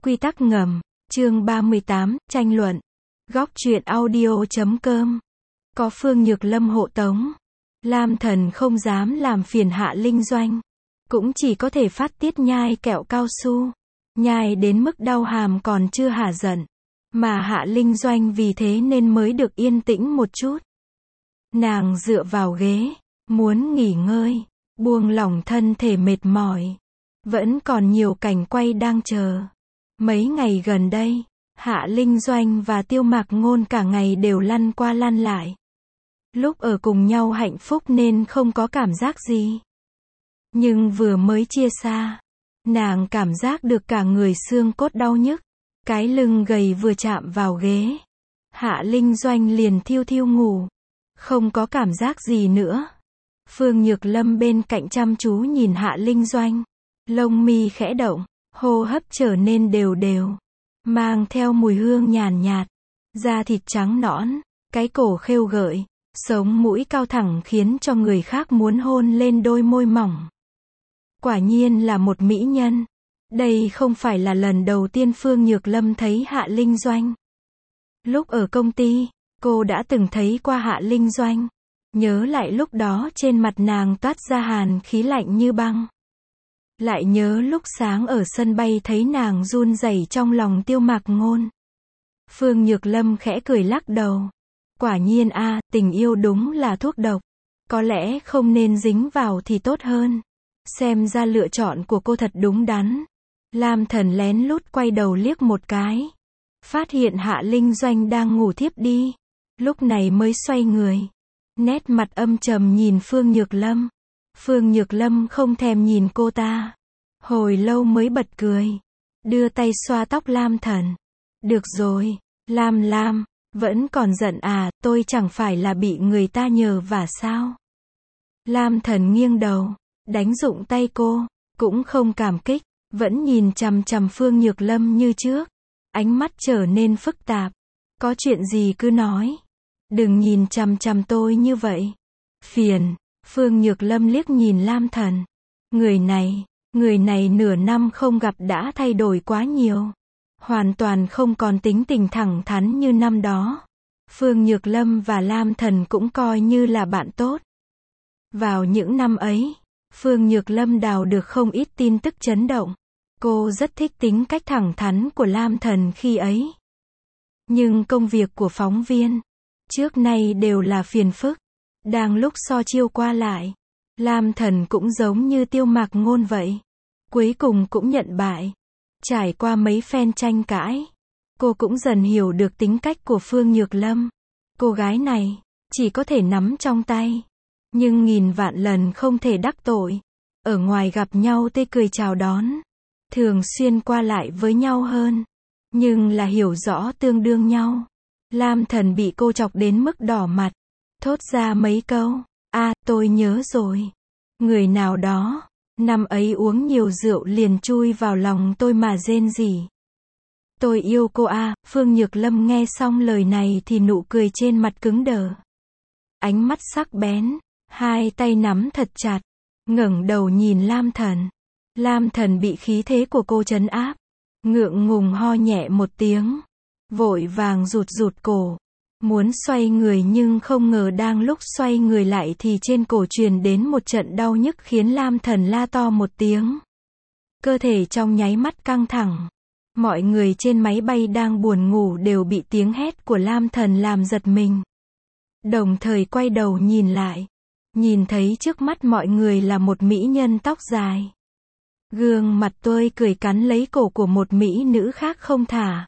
Quy tắc ngầm, chương 38, tranh luận. Góc truyện audio.com. Có Phương Nhược Lâm hộ tống, Lam Thần không dám làm phiền Hạ Linh Doanh, cũng chỉ có thể phát tiết nhai kẹo cao su, nhai đến mức đau hàm còn chưa hả giận, mà Hạ Linh Doanh vì thế nên mới được yên tĩnh một chút. Nàng dựa vào ghế, muốn nghỉ ngơi, buông lỏng thân thể mệt mỏi. Vẫn còn nhiều cảnh quay đang chờ. Mấy ngày gần đây, Hạ Linh Doanh và Tiêu Mạc Ngôn cả ngày đều lăn qua lăn lại. Lúc ở cùng nhau hạnh phúc nên không có cảm giác gì. Nhưng vừa mới chia xa, nàng cảm giác được cả người xương cốt đau nhức. Cái lưng gầy vừa chạm vào ghế, Hạ Linh Doanh liền thiêu thiêu ngủ. Không có cảm giác gì nữa. Phương Nhược Lâm bên cạnh chăm chú nhìn Hạ Linh Doanh. Lông mi khẽ động, hô hấp trở nên đều đều, mang theo mùi hương nhàn nhạt, da thịt trắng nõn, cái cổ khêu gợi, sống mũi cao thẳng khiến cho người khác muốn hôn lên đôi môi mỏng. Quả nhiên là một mỹ nhân. Đây không phải là lần đầu tiên Phương Nhược Lâm thấy Hạ Linh Doanh. Lúc ở công ty, cô đã từng thấy qua Hạ Linh Doanh. Nhớ lại lúc đó trên mặt nàng toát ra hàn khí lạnh như băng. Lại nhớ lúc sáng ở sân bay thấy nàng run rẩy trong lòng Tiêu Mạc Ngôn. Phương Nhược Lâm khẽ cười lắc đầu. Quả nhiên tình yêu đúng là thuốc độc. Có lẽ không nên dính vào thì tốt hơn. Xem ra lựa chọn của cô thật đúng đắn. Lam Thần lén lút quay đầu liếc một cái. Phát hiện Hạ Linh Doanh đang ngủ thiếp đi. Lúc này mới xoay người. Nét mặt âm trầm nhìn Phương Nhược Lâm. Phương Nhược Lâm không thèm nhìn cô ta. Hồi lâu mới bật cười. Đưa tay xoa tóc Lam Thần. Được rồi, Lam, vẫn còn giận tôi chẳng phải là bị người ta nhờ vả sao? Lam Thần nghiêng đầu, đánh rụng tay cô, cũng không cảm kích, vẫn nhìn chằm chằm Phương Nhược Lâm như trước. Ánh mắt trở nên phức tạp. Có chuyện gì cứ nói. Đừng nhìn chằm chằm tôi như vậy. Phiền. Phương Nhược Lâm liếc nhìn Lam Thần. Người này nửa năm không gặp đã thay đổi quá nhiều. Hoàn toàn không còn tính tình thẳng thắn như năm đó. Phương Nhược Lâm và Lam Thần cũng coi như là bạn tốt. Vào những năm ấy, Phương Nhược Lâm đào được không ít tin tức chấn động. Cô rất thích tính cách thẳng thắn của Lam Thần khi ấy. Nhưng công việc của phóng viên, trước nay đều là phiền phức. Đang lúc so chiêu qua lại, Lam Thần cũng giống như Tiêu Mạc Ngôn vậy. Cuối cùng cũng nhận bại. Trải qua mấy phen tranh cãi, cô cũng dần hiểu được tính cách của Phương Nhược Lâm. Cô gái này, chỉ có thể nắm trong tay. Nhưng nghìn vạn lần không thể đắc tội. Ở ngoài gặp nhau tươi cười chào đón. Thường xuyên qua lại với nhau hơn. Nhưng là hiểu rõ tương đương nhau. Lam Thần bị cô chọc đến mức đỏ mặt. Thốt ra mấy câu. Tôi nhớ rồi. Người nào đó, năm ấy uống nhiều rượu liền chui vào lòng tôi mà rên rỉ. Tôi yêu cô Phương Nhược Lâm nghe xong lời này thì nụ cười trên mặt cứng đờ. Ánh mắt sắc bén, hai tay nắm thật chặt, ngẩng đầu nhìn Lam Thần. Lam Thần bị khí thế của cô trấn áp, ngượng ngùng ho nhẹ một tiếng, vội vàng rụt cổ. Muốn xoay người nhưng không ngờ đang lúc xoay người lại thì trên cổ truyền đến một trận đau nhức khiến Lam Thần la to một tiếng. Cơ thể trong nháy mắt căng thẳng. Mọi người trên máy bay đang buồn ngủ đều bị tiếng hét của Lam Thần làm giật mình. Đồng thời quay đầu nhìn lại. Nhìn thấy trước mắt mọi người là một mỹ nhân tóc dài. Gương mặt tươi cười cắn lấy cổ của một mỹ nữ khác không thả.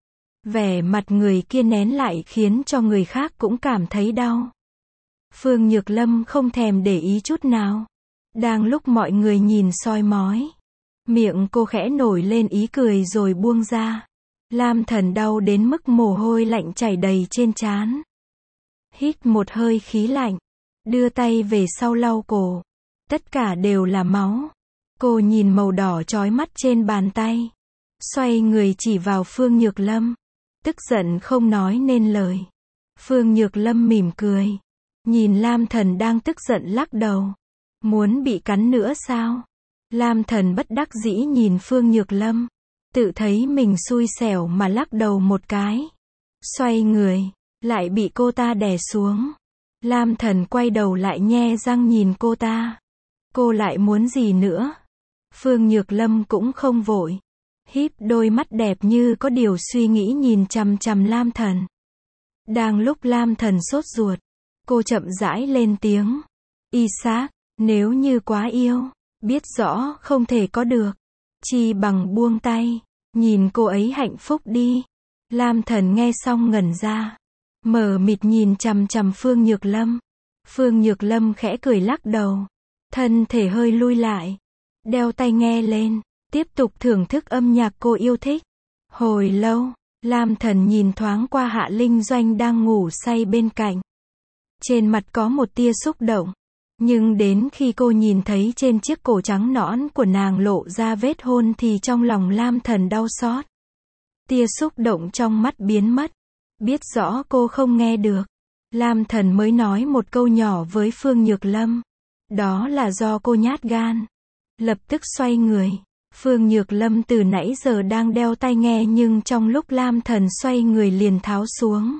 Vẻ mặt người kia nén lại khiến cho người khác cũng cảm thấy đau. Phương Nhược Lâm không thèm để ý chút nào. Đang lúc mọi người nhìn soi mói, miệng cô khẽ nổi lên ý cười rồi buông ra. Lam Thần đau đến mức mồ hôi lạnh chảy đầy trên trán. Hít một hơi khí lạnh, đưa tay về sau lau cổ. Tất cả đều là máu. Cô nhìn màu đỏ chói mắt trên bàn tay. Xoay người chỉ vào Phương Nhược Lâm. Tức giận không nói nên lời. Phương Nhược Lâm mỉm cười. Nhìn Lam Thần đang tức giận lắc đầu. Muốn bị cắn nữa sao? Lam Thần bất đắc dĩ nhìn Phương Nhược Lâm. Tự thấy mình xui xẻo mà lắc đầu một cái. Xoay người, lại bị cô ta đè xuống. Lam Thần quay đầu lại nhe răng nhìn cô ta. Cô lại muốn gì nữa? Phương Nhược Lâm cũng không vội. Híp đôi mắt đẹp như có điều suy nghĩ nhìn chằm chằm Lam Thần. Đang lúc Lam Thần sốt ruột, cô chậm rãi lên tiếng. Isaac, nếu như quá yêu, biết rõ không thể có được, chi bằng buông tay, nhìn cô ấy hạnh phúc đi. Lam Thần nghe xong ngẩn ra, mờ mịt nhìn chằm chằm Phương Nhược Lâm. Phương Nhược Lâm khẽ cười lắc đầu, thân thể hơi lui lại, đeo tai nghe lên, tiếp tục thưởng thức âm nhạc cô yêu thích. Hồi lâu, Lam Thần nhìn thoáng qua Hạ Linh Doanh đang ngủ say bên cạnh. Trên mặt có một tia xúc động, nhưng đến khi cô nhìn thấy trên chiếc cổ trắng nõn của nàng lộ ra vết hôn thì trong lòng Lam Thần đau xót. Tia xúc động trong mắt biến mất. Biết rõ cô không nghe được, Lam Thần mới nói một câu nhỏ với Phương Nhược Lâm. Đó là do cô nhát gan. Lập tức xoay người. Phương Nhược Lâm từ nãy giờ đang đeo tai nghe nhưng trong lúc Lam Thần xoay người liền tháo xuống.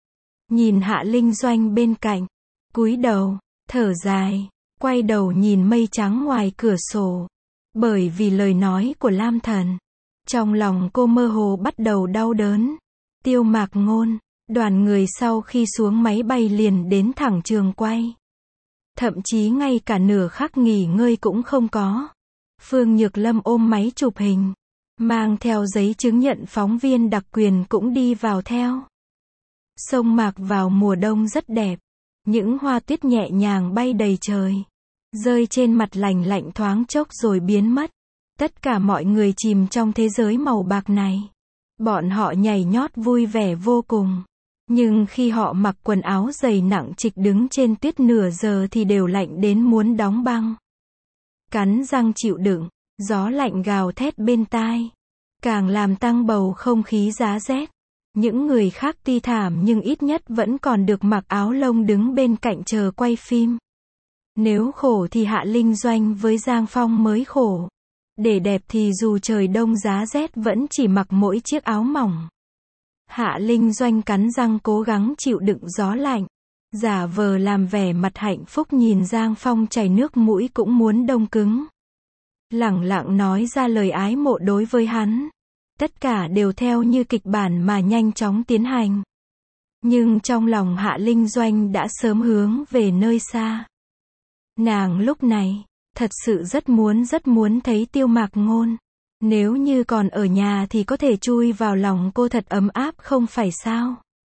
Nhìn Hạ Linh Doanh bên cạnh, cúi đầu, thở dài, quay đầu nhìn mây trắng ngoài cửa sổ. Bởi vì lời nói của Lam Thần, trong lòng cô mơ hồ bắt đầu đau đớn. Tiêu Mạc Ngôn, đoàn người sau khi xuống máy bay liền đến thẳng trường quay. Thậm chí ngay cả nửa khắc nghỉ ngơi cũng không có. Phương Nhược Lâm ôm máy chụp hình, mang theo giấy chứng nhận phóng viên đặc quyền cũng đi vào theo. Sông Mạc vào mùa đông rất đẹp, những hoa tuyết nhẹ nhàng bay đầy trời, rơi trên mặt lành lạnh thoáng chốc rồi biến mất. Tất cả mọi người chìm trong thế giới màu bạc này. Bọn họ nhảy nhót vui vẻ vô cùng. Nhưng khi họ mặc quần áo dày nặng trịch đứng trên tuyết nửa giờ thì đều lạnh đến muốn đóng băng. Cắn răng chịu đựng, gió lạnh gào thét bên tai, càng làm tăng bầu không khí giá rét. Những người khác ti thảm nhưng ít nhất vẫn còn được mặc áo lông đứng bên cạnh chờ quay phim. Nếu khổ thì Hạ Linh Doanh với Giang Phong mới khổ. Để đẹp thì dù trời đông giá rét vẫn chỉ mặc mỗi chiếc áo mỏng. Hạ Linh Doanh cắn răng cố gắng chịu đựng gió lạnh, giả vờ làm vẻ mặt hạnh phúc nhìn Giang Phong chảy nước mũi cũng muốn đông cứng. Lẳng lặng nói ra lời ái mộ đối với hắn. Tất cả đều theo như kịch bản mà nhanh chóng tiến hành. Nhưng trong lòng Hạ Linh Doanh đã sớm hướng về nơi xa. Nàng lúc này thật sự rất muốn thấy Tiêu Mạc Ngôn. Nếu như còn ở nhà thì có thể chui vào lòng cô thật ấm áp không phải sao?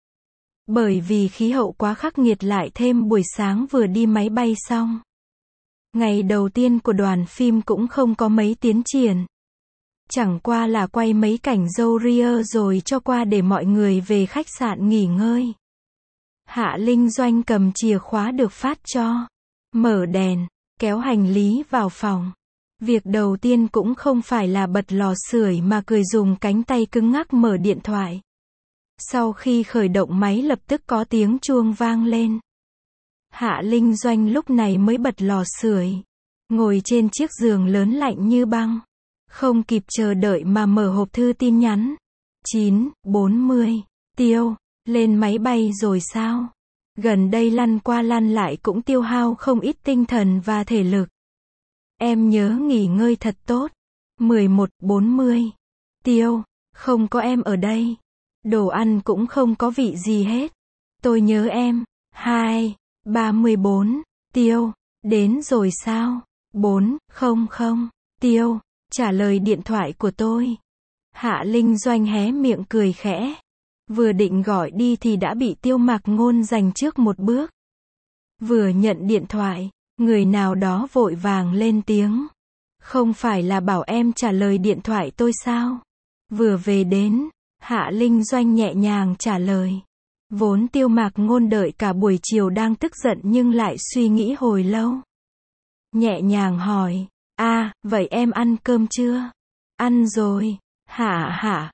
Bởi vì khí hậu quá khắc nghiệt lại thêm buổi sáng vừa đi máy bay xong. Ngày đầu tiên của đoàn phim cũng không có mấy tiến triển. Chẳng qua là quay mấy cảnh dâu ria rồi cho qua để mọi người về khách sạn nghỉ ngơi. Hạ Linh Doanh cầm chìa khóa được phát cho. Mở đèn, kéo hành lý vào phòng. Việc đầu tiên cũng không phải là bật lò sưởi mà cười dùng cánh tay cứng ngắc mở điện thoại. Sau khi khởi động máy lập tức có tiếng chuông vang lên. Hạ Linh Doanh lúc này mới bật lò sưởi, ngồi trên chiếc giường lớn lạnh như băng. Không kịp chờ đợi mà mở hộp thư tin nhắn. 9:40, Tiêu, lên máy bay rồi sao? Gần đây lăn qua lăn lại cũng tiêu hao không ít tinh thần và thể lực. Em nhớ nghỉ ngơi thật tốt. 11:40, Tiêu, không có em ở đây. Đồ ăn cũng không có vị gì hết. Tôi nhớ em. 2:34, Tiêu, đến rồi sao? 4:00, Tiêu, trả lời điện thoại của tôi. Hạ Linh Doanh hé miệng cười khẽ. Vừa định gọi đi thì đã bị Tiêu Mạc Ngôn giành trước một bước. Vừa nhận điện thoại, người nào đó vội vàng lên tiếng. Không phải là bảo em trả lời điện thoại tôi sao? Vừa về đến, Hạ Linh Doanh nhẹ nhàng trả lời. Vốn Tiêu Mạc Ngôn đợi cả buổi chiều đang tức giận nhưng lại suy nghĩ hồi lâu. Nhẹ nhàng hỏi, vậy em ăn cơm chưa? Ăn rồi. Hạ,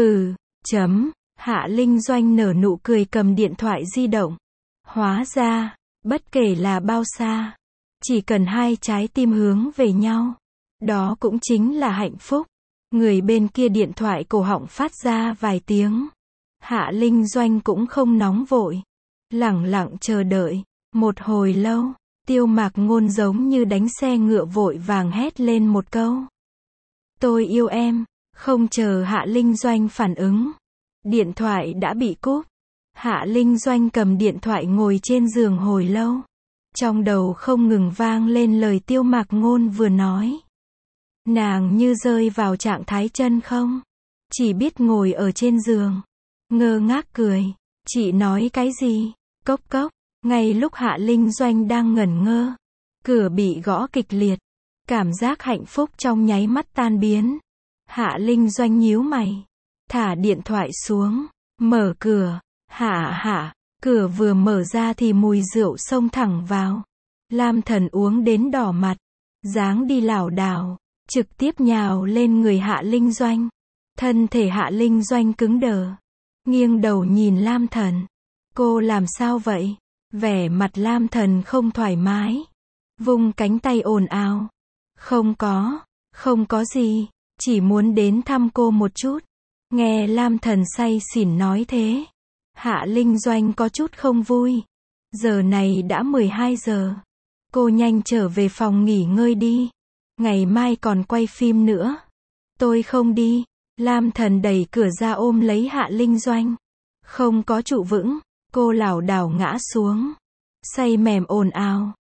Hạ Linh Doanh nở nụ cười cầm điện thoại di động. Hóa ra, bất kể là bao xa, chỉ cần hai trái tim hướng về nhau, đó cũng chính là hạnh phúc. Người bên kia điện thoại cổ họng phát ra vài tiếng. Hạ Linh Doanh cũng không nóng vội. Lẳng lặng chờ đợi. Một hồi lâu, Tiêu Mạc Ngôn giống như đánh xe ngựa vội vàng hét lên một câu. Tôi yêu em. Không chờ Hạ Linh Doanh phản ứng. Điện thoại đã bị cúp. Hạ Linh Doanh cầm điện thoại ngồi trên giường hồi lâu. Trong đầu không ngừng vang lên lời Tiêu Mạc Ngôn vừa nói. Nàng như rơi vào trạng thái chân không. Chỉ biết ngồi ở trên giường. Ngơ ngác cười. Chị nói cái gì? Cốc cốc. Ngay lúc Hạ Linh Doanh đang ngẩn ngơ. Cửa bị gõ kịch liệt. Cảm giác hạnh phúc trong nháy mắt tan biến. Hạ Linh Doanh nhíu mày. Thả điện thoại xuống. Mở cửa. Hạ. Cửa vừa mở ra thì mùi rượu xông thẳng vào. Lam Thần uống đến đỏ mặt. Dáng đi lảo đảo. Trực tiếp nhào lên người Hạ Linh Doanh. Thân thể Hạ Linh Doanh cứng đờ. Nghiêng đầu nhìn Lam Thần. Cô làm sao vậy? Vẻ mặt Lam Thần không thoải mái. Vung cánh tay ồn ào. Không có gì. Chỉ muốn đến thăm cô một chút. Nghe Lam Thần say xỉn nói thế. Hạ Linh Doanh có chút không vui. Giờ này đã 12 giờ. Cô nhanh trở về phòng nghỉ ngơi đi. Ngày mai còn quay phim nữa. Tôi không đi. Lam Thần đẩy cửa ra ôm lấy Hạ Linh Doanh. Không có trụ vững. Cô lảo đảo ngã xuống. Say mềm ồn ào.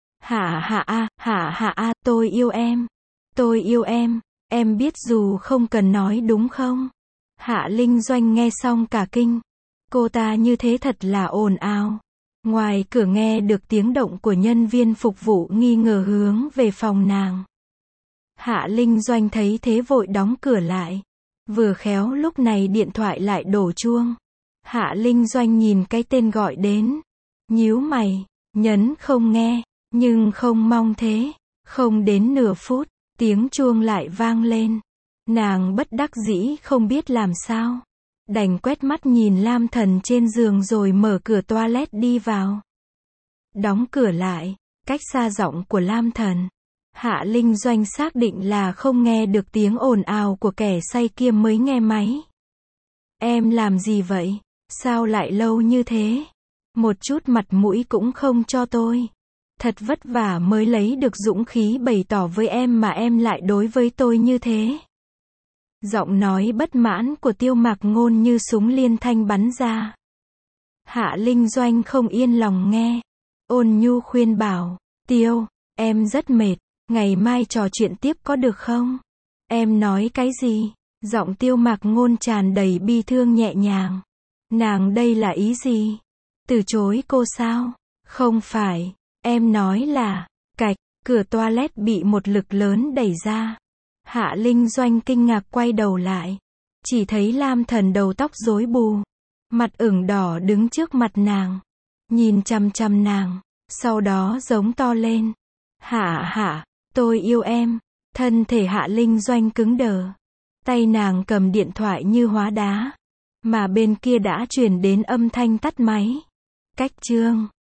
Hạ, tôi yêu em. Tôi yêu em. Em biết dù không cần nói đúng không? Hạ Linh Doanh nghe xong cả kinh. Cô ta như thế thật là ồn ào. Ngoài cửa nghe được tiếng động của nhân viên phục vụ nghi ngờ hướng về phòng nàng. Hạ Linh Doanh thấy thế vội đóng cửa lại. Vừa khéo lúc này điện thoại lại đổ chuông. Hạ Linh Doanh nhìn cái tên gọi đến. Nhíu mày, nhấn không nghe, nhưng không mong thế. Không đến nửa phút, tiếng chuông lại vang lên. Nàng bất đắc dĩ không biết làm sao. Đành quét mắt nhìn Lam Thần trên giường rồi mở cửa toilet đi vào. Đóng cửa lại, cách xa giọng của Lam Thần. Hạ Linh Doanh xác định là không nghe được tiếng ồn ào của kẻ say kia mới nghe máy. Em làm gì vậy? Sao lại lâu như thế? Một chút mặt mũi cũng không cho tôi. Thật vất vả mới lấy được dũng khí bày tỏ với em mà em lại đối với tôi như thế. Giọng nói bất mãn của Tiêu Mạc Ngôn như súng liên thanh bắn ra. Hạ Linh Doanh không yên lòng nghe. Ôn nhu khuyên bảo. Tiêu, em rất mệt. Ngày mai trò chuyện tiếp có được không? Em nói cái gì? Giọng Tiêu Mạc Ngôn tràn đầy bi thương nhẹ nhàng. Nàng đây là ý gì? Từ chối cô sao? Không phải. Em nói là, cạch, cửa toilet bị một lực lớn đẩy ra. Hạ Linh Doanh kinh ngạc quay đầu lại. Chỉ thấy Lam Thần đầu tóc rối bù. Mặt ửng đỏ đứng trước mặt nàng. Nhìn chằm chằm nàng. Sau đó giống to lên. Hạ, tôi yêu em. Thân thể Hạ Linh Doanh cứng đờ. Tay nàng cầm điện thoại như hóa đá. Mà bên kia đã truyền đến âm thanh tắt máy. Cách chương